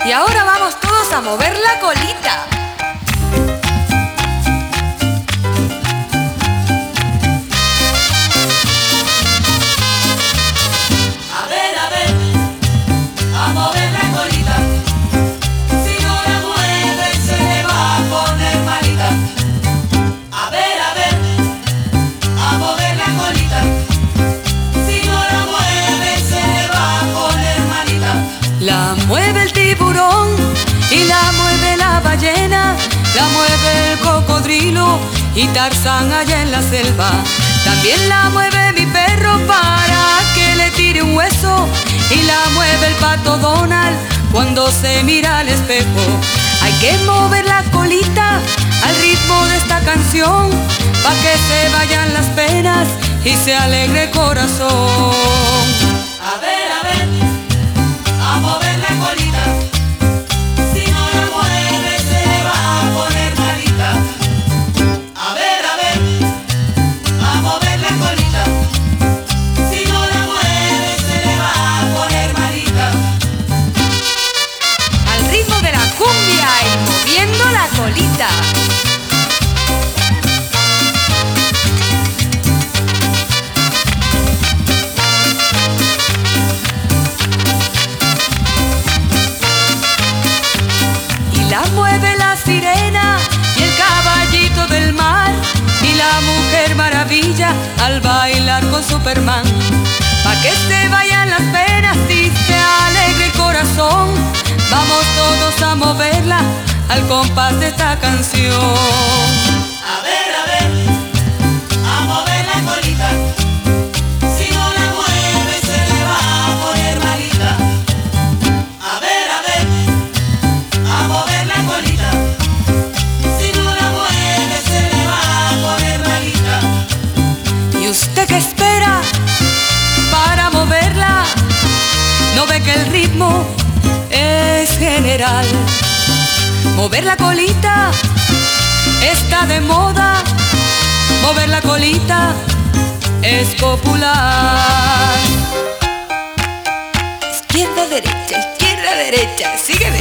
Y ahora vamos todos a mover la colita. A ver, a mover la colita. Si no la mueve se le va a poner malita. A ver, a mover la colita. Si no la mueve se le va a poner malita. La mueve el tiburón y la mueve la ballena, la mueve el cocodrilo y Tarzán allá en la selva. También la mueve mi perro para que le tire un hueso y la mueve el pato Donald cuando se mira al espejo. Hay que mover la colita al ritmo de esta canción pa' que se vayan las penas y se alegre el corazón. A ver, a mover la colita. Si no la mueve se le va a poner malita. A ver, a mover la colita. Si no la mueve se le va a poner malita. Al ritmo de la cumbia y moviendo la colita. Y la mueve la sirena y el caballito del mar y la mujer maravilla al bailar con Superman. Pa' que se vayan las penas y se alegre el corazón. Vamos todos a moverla al compás de esta canción. A ver, a mover la colita. Si no la mueve se le va a poner malita. A ver, a mover la colita. Si no la mueve se le va a poner malita. ¿Y usted qué espera para moverla? ¿No ve que el ritmo es general? Mover la colita está de moda, mover la colita es popular. Izquierda, derecha, sigue